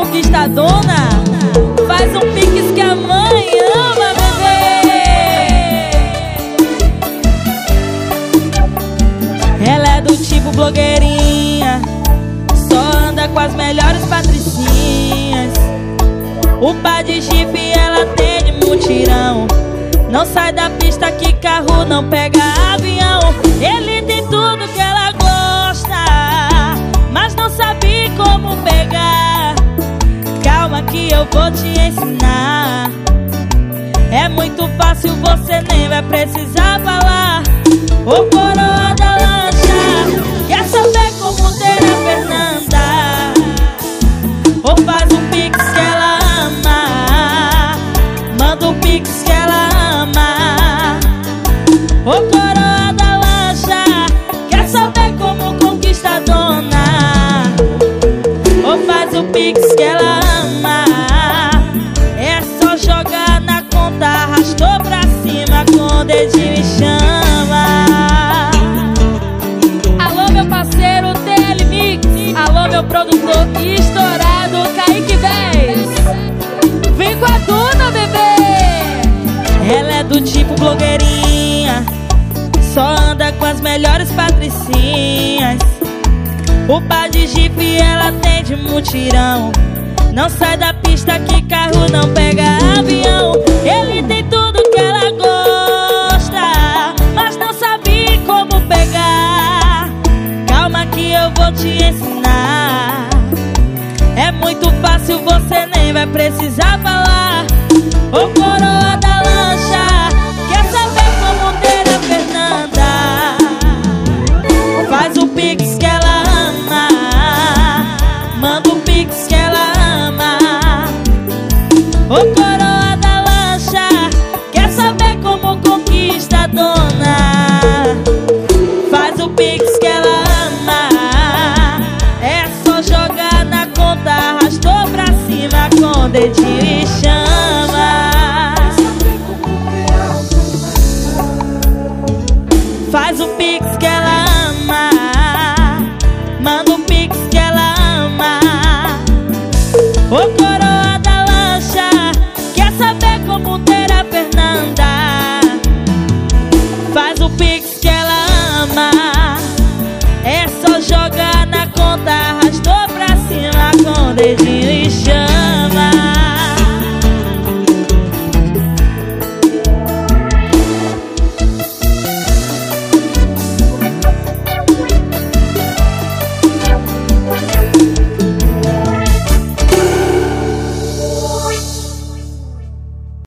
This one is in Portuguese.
conquistadona, faz um piques que a mãe ama, bebê. Ela é do tipo blogueirinha, só anda com as melhores patricinhas. O par de chifre ela tem de mutirão, não sai da pista que carro não pega avião. Ele tem tudo que ela gosta, mas não sabe como pegar. Calma que eu vou te ensinar. É muito fácil, você nem vai precisar falar. Ô coroa da lancha, quer saber como ter a Fernanda? Ou faz um pix que ela ama, manda um pix que ela ama. Ô coroa da lancha, quer saber como conquista a dona? Ou faz o pix que ela ama. É só jogar na conta, arrastou pra cima, com o dedinho e chama. Alô meu parceiro TL Mix, alô meu produtor estourado Kaique Vez, vem com a dona, bebê. Ela é do tipo blogueirinha, só anda com as melhores patricinhas. O par de jipe ela tem de mutirão, não sai da pista que carro não pega avião. Ele tem tudo que ela gosta, mas não sabe como pegar. Calma que eu vou te ensinar. É muito fácil, você nem vai precisar falar.